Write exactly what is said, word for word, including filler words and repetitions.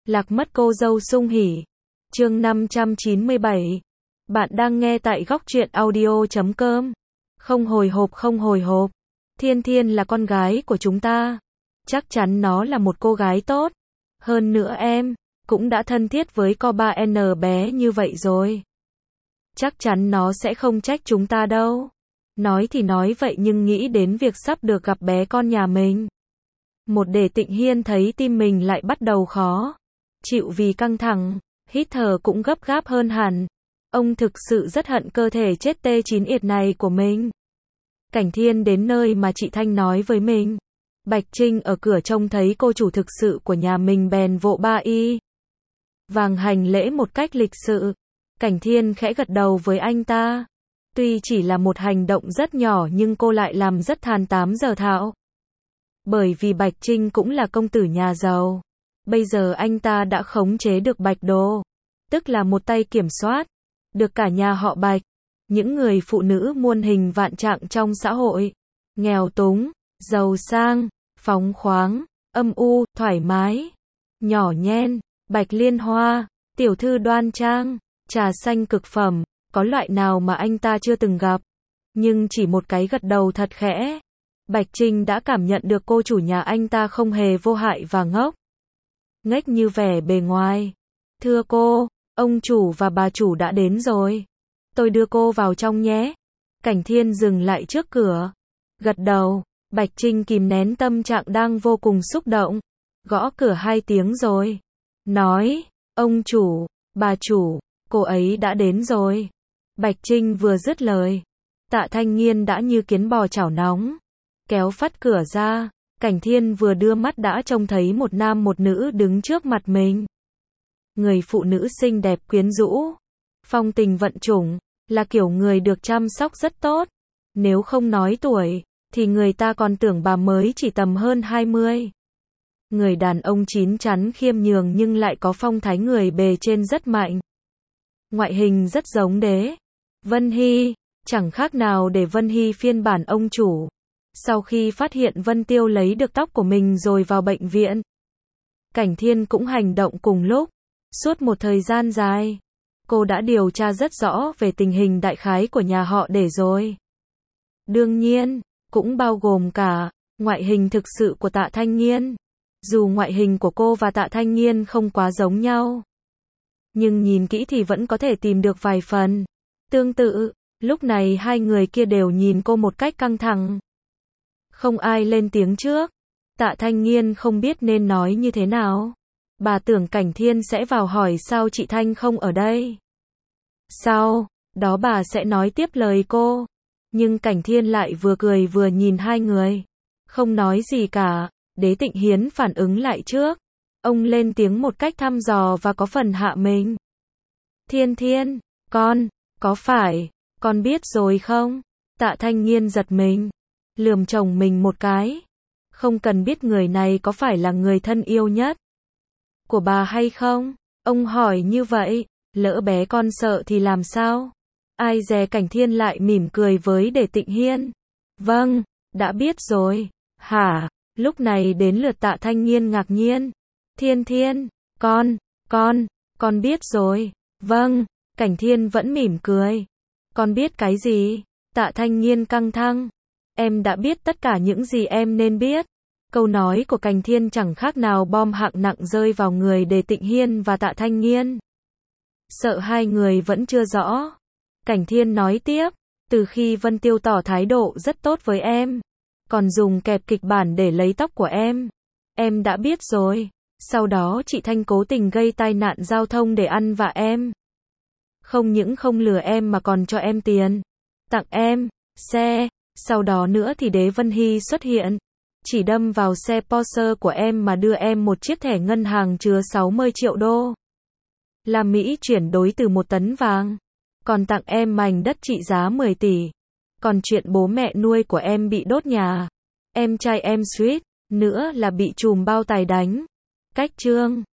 Lạc mất cô dâu sung hỉ. Chương năm trăm chín mươi bảy. Bạn đang nghe tại góc truyện audio chấm com. Không hồi hộp không hồi hộp. Thiên Thiên là con gái của chúng ta. Chắc chắn nó là một cô gái tốt. Hơn nữa em cũng đã thân thiết với co ba en bé như vậy rồi. Chắc chắn nó sẽ không trách chúng ta đâu. Nói thì nói vậy nhưng nghĩ đến việc sắp được gặp bé con nhà mình. Một để Tịnh Hiên thấy tim mình lại bắt đầu khó chịu vì căng thẳng, hít thở cũng gấp gáp hơn hẳn. Ông thực sự rất hận cơ thể chết tê chín yệt này của mình. Cảnh Thiên đến nơi mà chị Thanh nói với mình. Bạch Trinh ở cửa trông thấy cô chủ thực sự của nhà mình bèn vội ba y vàng hành lễ một cách lịch sự. Cảnh Thiên khẽ gật đầu với anh ta. Tuy chỉ là một hành động rất nhỏ nhưng cô lại làm rất than tám giờ thạo. Bởi vì Bạch Trinh cũng là công tử nhà giàu. Bây giờ anh ta đã khống chế được Bạch Đô, tức là một tay kiểm soát được cả nhà họ Bạch. Những người phụ nữ muôn hình vạn trạng trong xã hội, nghèo túng, giàu sang, phóng khoáng, âm u, thoải mái, nhỏ nhen, Bạch Liên Hoa, tiểu thư đoan trang, trà xanh cực phẩm, có loại nào mà anh ta chưa từng gặp. Nhưng chỉ một cái gật đầu thật khẽ, Bạch Trinh đã cảm nhận được cô chủ nhà anh ta không hề vô hại và ngốc nghếch như vẻ bề ngoài. Thưa cô, ông chủ và bà chủ đã đến rồi. Tôi đưa cô vào trong nhé. Cảnh Thiên dừng lại trước cửa, gật đầu. Bạch Trinh kìm nén tâm trạng đang vô cùng xúc động, gõ cửa hai tiếng rồi, nói, ông chủ, bà chủ, cô ấy đã đến rồi. Bạch Trinh vừa dứt lời, Tạ Thanh Nghiên đã như kiến bò chảo nóng, kéo phắt cửa ra. Cảnh Thiên vừa đưa mắt đã trông thấy một nam một nữ đứng trước mặt mình. Người phụ nữ xinh đẹp quyến rũ, phong tình vận chủng, là kiểu người được chăm sóc rất tốt. Nếu không nói tuổi, thì người ta còn tưởng bà mới chỉ tầm hơn hai mươi. Người đàn ông chín chắn khiêm nhường nhưng lại có phong thái người bề trên rất mạnh. Ngoại hình rất giống Đế Vân Hy, chẳng khác nào để Vân Hy phiên bản ông chủ. Sau khi phát hiện Vân Tiêu lấy được tóc của mình rồi vào bệnh viện, Cảnh Thiên cũng hành động cùng lúc. Suốt một thời gian dài, cô đã điều tra rất rõ về tình hình đại khái của nhà họ Để rồi. Đương nhiên, cũng bao gồm cả ngoại hình thực sự của Tạ Thanh Nghiên. Dù ngoại hình của cô và Tạ Thanh Nghiên không quá giống nhau, nhưng nhìn kỹ thì vẫn có thể tìm được vài phần tương tự. Lúc này hai người kia đều nhìn cô một cách căng thẳng. Không ai lên tiếng trước. Tạ Thanh Nghiên không biết nên nói như thế nào. Bà tưởng Cảnh Thiên sẽ vào hỏi sao chị Thanh không ở đây. Sau đó bà sẽ nói tiếp lời cô. Nhưng Cảnh Thiên lại vừa cười vừa nhìn hai người, không nói gì cả. Đế Tịnh Hiến phản ứng lại trước. Ông lên tiếng một cách thăm dò và có phần hạ mình. Thiên Thiên, con, có phải, con biết rồi không? Tạ Thanh Nghiên giật mình, lườm chồng mình một cái. Không cần biết người này có phải là người thân yêu nhất của bà hay không? Ông hỏi như vậy, lỡ bé con sợ thì làm sao? Ai dè Cảnh Thiên lại mỉm cười với Đế Tịnh Hiên. Vâng, đã biết rồi. Hả? Lúc này đến lượt Tạ Thanh Nghiên ngạc nhiên. Thiên Thiên, con, con, con biết rồi. Vâng, Cảnh Thiên vẫn mỉm cười. Con biết cái gì? Tạ Thanh Nghiên căng thẳng. Em đã biết tất cả những gì em nên biết. Câu nói của Cảnh Thiên chẳng khác nào bom hạng nặng rơi vào người Đế Tịnh Hiên và Tạ Thanh Nghiên. Sợ hai người vẫn chưa rõ. Cảnh Thiên nói tiếp, từ khi Vân Tiêu tỏ thái độ rất tốt với em, còn dùng kẹp kịch bản để lấy tóc của em, em đã biết rồi. Sau đó chị Thanh cố tình gây tai nạn giao thông để ăn vạ em. Không những không lừa em mà còn cho em tiền, tặng em xe. Sau đó nữa thì Đế Vân Hy xuất hiện, chỉ đâm vào xe Porsche của em mà đưa em một chiếc thẻ ngân hàng chứa sáu mươi triệu đô la Mỹ chuyển đổi từ một tấn vàng, còn tặng em mảnh đất trị giá mười tỷ. Còn chuyện bố mẹ nuôi của em bị đốt nhà, em trai em suýt nữa là bị trùm bao tải đánh. Cách chương